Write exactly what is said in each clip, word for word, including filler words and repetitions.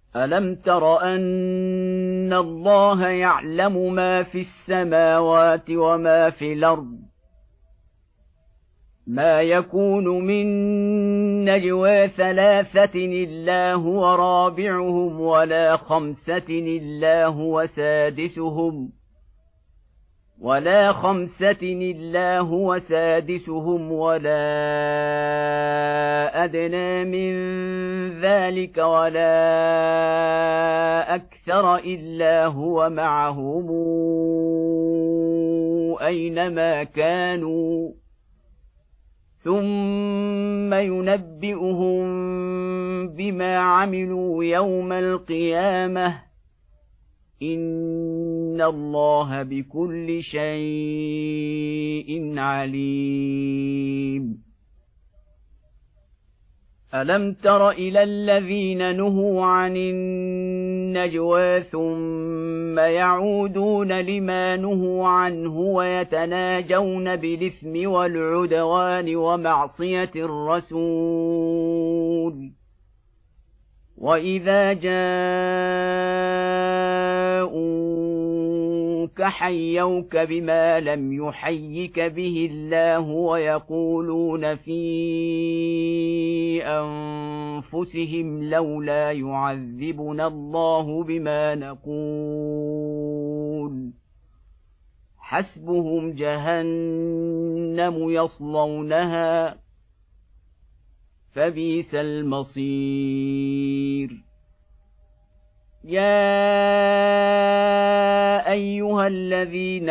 ألم تر أن الله يعلم ما في السماوات وما في الأرض ما يكون من نجوى ثلاثة إلا هو رابعهم ولا خمسة إلا هو سادسهم ولا خمسة إلا هو سادسهم ولا أدنى من ذلك ولا أكثر إلا هو معهم أينما كانوا ثم ينبئهم بما عملوا يوم القيامة إن الله بكل شيء عليم. ألم تر إلى الذين نهوا عن النجوى ثم يعودون لما نهوا عنه ويتناجون بالإثم والعدوان ومعصية الرسول وإذا جاءوك حيوك بما لم يحيك به الله ويقولون في أنفسهم لولا يعذبنا الله بما نقول حسبهم جهنم يصلونها فبئس المصير. يا أيها الذين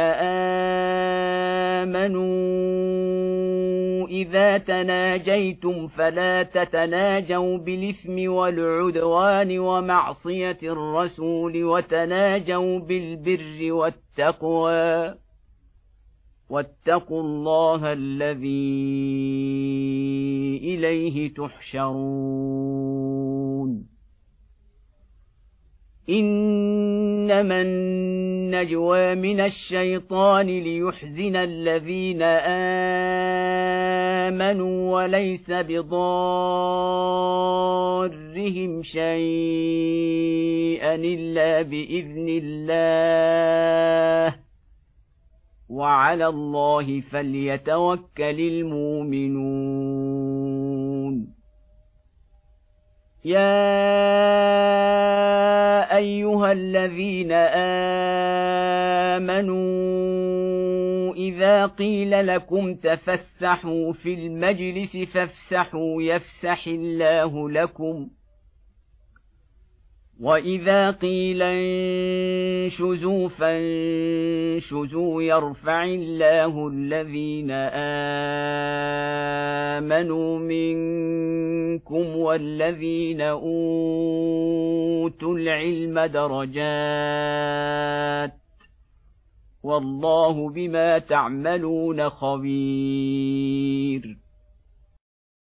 آمنوا إذا تناجيتم فلا تتناجوا بالإثم والعدوان ومعصية الرسول وتناجوا بالبر والتقوى واتقوا الله الذي إليه تحشرون. إنما النجوى من الشيطان ليحزن الذين آمنوا وليس بضارهم شيئا إلا بإذن الله وعلى الله فليتوكل المؤمنون. يا أيها الذين آمنوا إذا قيل لكم تفسحوا في المجلس فافسحوا يفسح الله لكم وإذا قيل انشزوا فانشزوا يرفع الله الذين آمنوا منكم والذين أوتوا العلم درجات والله بما تعملون خبير.